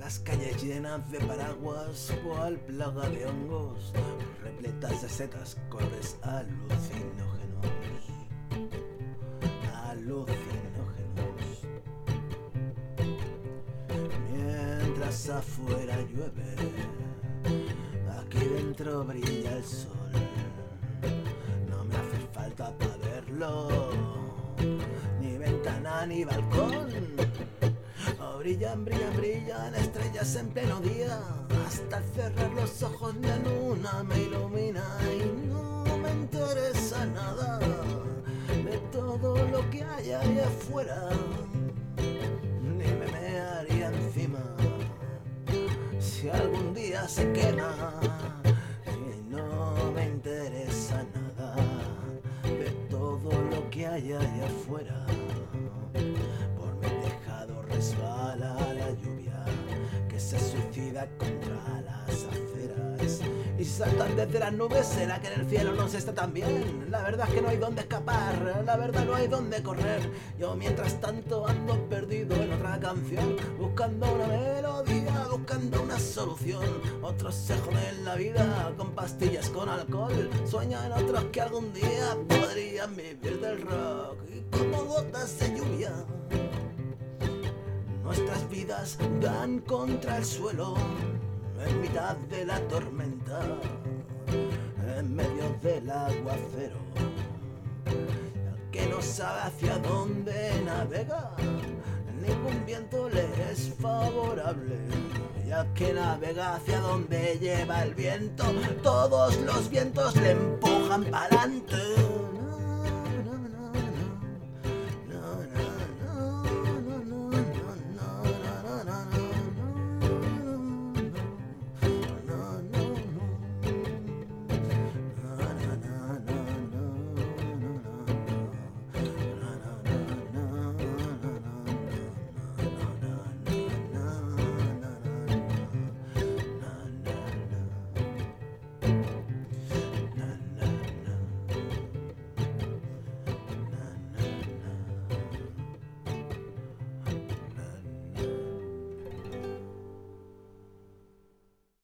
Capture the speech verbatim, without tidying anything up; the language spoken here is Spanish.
las calles llenas de paraguas, cual plaga de hongos, repletas de setas, colores alucinógenos, alucinógenos. Mientras afuera llueve, aquí dentro brilla el sol. No me hace falta para verlo, ni ventana ni balcón. Oh, brillan, brillan, brillan estrellas en pleno día. Hasta al cerrar los ojos la luna me ilumina y no me interesa nada de todo lo que hay ahí afuera. Ni me mearía encima si algún día se quema. Y no me interesa nada de todo lo que hay ahí afuera. Por mi tejado resbala la lluvia que se suicida contra las aceras y saltan desde las nubes. ¿Será que en el cielo no se está tan bien? La verdad es que no hay donde escapar, la verdad no hay donde correr. Yo mientras tanto ando perdido en otra canción, buscando una melodía, buscando una solución. Otros se joden la vida con pastillas con alcohol, sueñan otros que algún día podrían vivir del rock. Y como gotas de lluvia nuestras vidas dan contra el suelo en mitad de la tormenta, en medio del aguacero. El que no sabe hacia dónde navega, ningún viento le es favorable. Y al que navega hacia donde lleva el viento, todos los vientos le empujan para adelante.